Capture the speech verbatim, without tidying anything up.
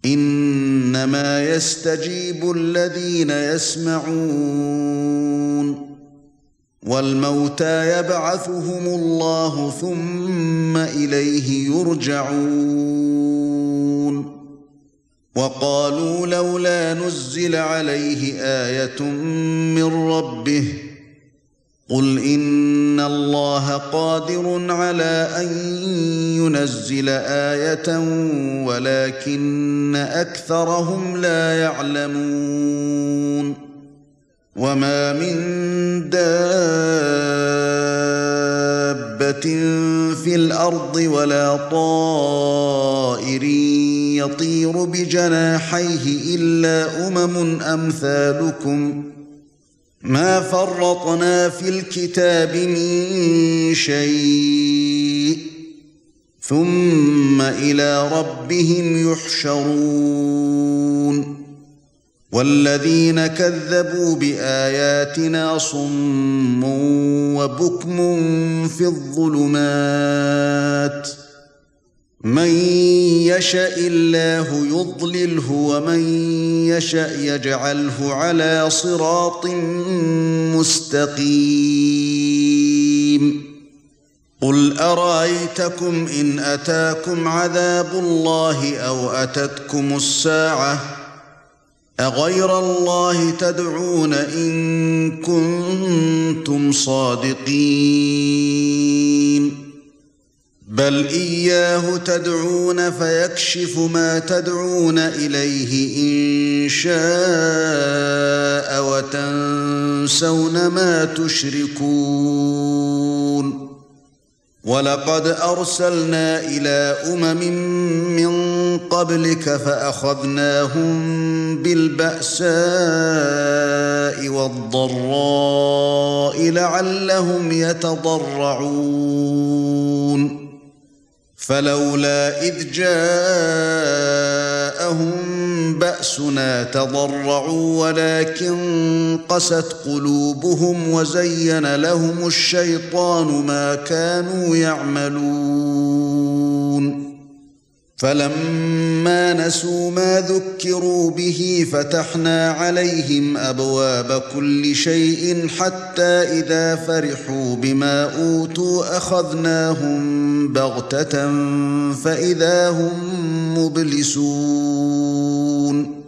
إنما يستجيب الذين يسمعون والموتى يبعثهم الله ثم إليه يرجعون وقالوا لولا نزل عليه آية من ربه قل إن الله قادر على أن ينزل آية ولكن أكثرهم لا يعلمون وما من دابة في الأرض ولا طائر يطير بجناحيه إلا أمم أمثالكم ما فرطنا في الكتاب من شيء ثم إلى ربهم يحشرون والذين كذبوا بآياتنا صم وبكم في الظلمات من يشاء الله يضلله ومن يشاء يجعله على صراط مستقيم قل أرأيتكم إن أتاكم عذاب الله أو أتتكم الساعة أغير الله تدعون إن كنتم صادقين بل إياه تدعون فيكشف ما تدعون إليه إن شاء وتنسون ما تشركون ولقد أرسلنا إلى أمم من قبلك فأخذناهم بالبأساء والضراء لعلهم يتضرعون فلولا إذ جاءهم بأسنا تضرعوا ولكن قست قلوبهم وزين لهم الشيطان ما كانوا يعملون فلما نسوا ما ذكروا به فتحنا عليهم أبواب كل شيء حتى إذا فرحوا بما أوتوا أخذناهم بغتة فإذا هم مبلسون